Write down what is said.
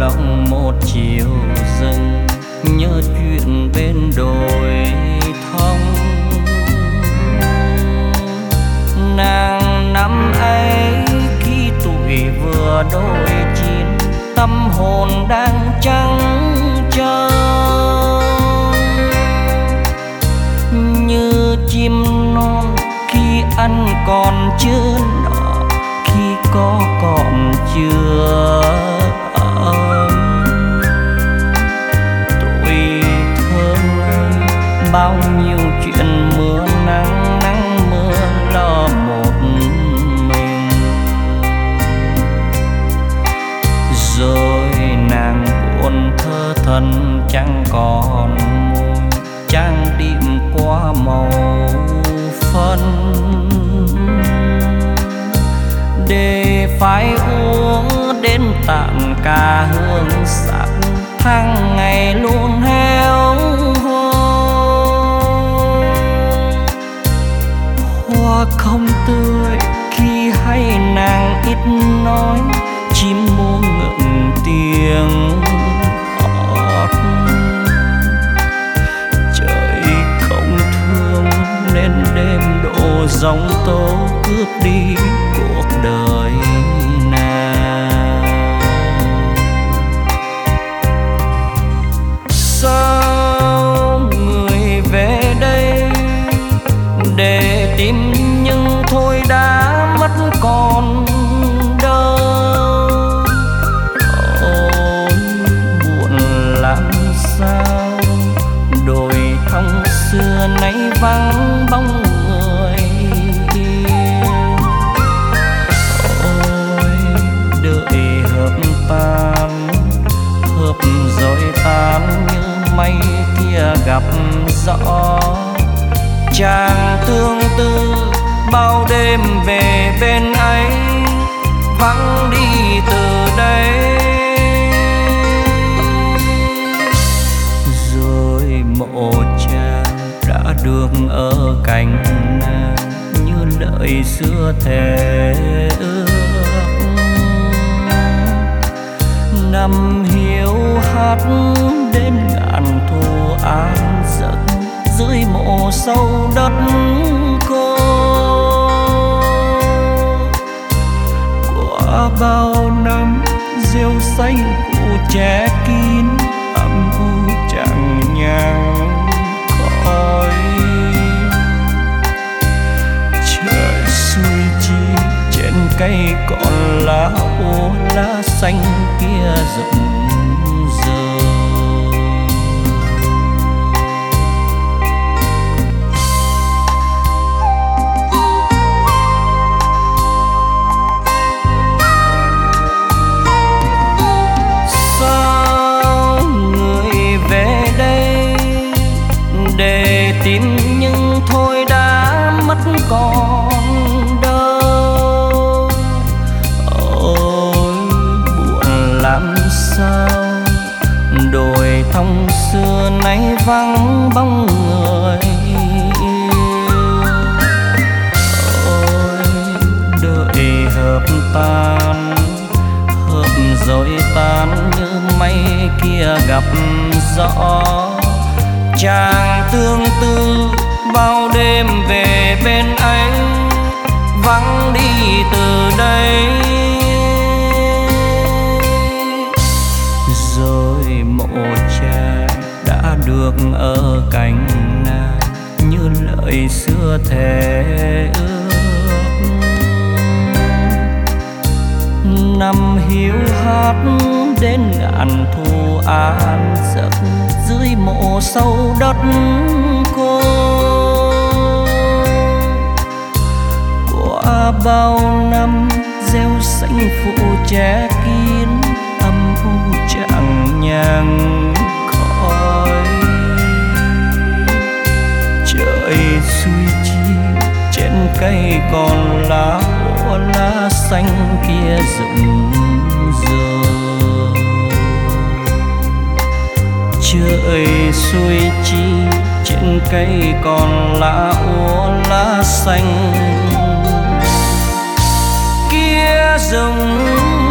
lòng một chiều dâng, nhớ chuyện bên đồi thông. Nàng năm ấy khi tuổi vừa đôi chín, tâm hồn đang trắng trơ như chim non khi ăn còn chưa nở, khi có còn chưa ấm. Tuổi thơ ngây bao nhiêu chuyện mưa nắng, nắng mưa lo một mình. Rồi nàng buồn thơ thần chẳng còn môi, trang điểm qua màu phân để phải uống đến tàn cả hương sắc, tháng ngày luôn héo hon. Hoa không tươi khi hay nàng ít nói, chim muông ngậm tiếng hót. Trời không thương nên đêm độ giông tố cướp đi cuộc đời nàng. Sao người về đây để tìm nhưng thôi đã mất còn đâu. Ôi buồn làm sao, đồi thông xưa nay vắng bóng người yêu. Ôi đợi hợp tan, hợp rồi tan như mây kia gặp gió. Chàng tương tư bao đêm về bên ấy, vắng đi từ đây. Rồi mộ chàng đã được ở cạnh nàng, như lời xưa thề ước. Năm hiếu hát đến ngàn thu an giấc, dưới mộ sâu đất khô. Qua bao năm rêu xanh phủ che kín, âm u chẳng nhang khói. Trời xuôi chi trên cây còn lá úa, lá xanh kia rụng rơi. Để tìm nhưng thôi đã mất còn đâu. Ôi buồn làm sao, đồi thông xưa nay vắng bóng người yêu. Ôi đợi hợp tan, hợp rồi tan như mây kia gặp gió. Chàng tương tư bao đêm về bên ấy, vắng đi từ đây. Rồi mộ chàng đã được ở cạnh nàng, như lời xưa thề ước. Năm hiếu hát đến ngàn thu an giấc, dưới mộ sâu đất khô. Qua bao năm rêu xanh phủ che kín, âm u chẳng nhang khói. Trời xuôi chi trên cây còn lá úa, lá xanh kia rụng rơi. Trời xuôi chi trên cây còn lá úa, lá xanh kia rụng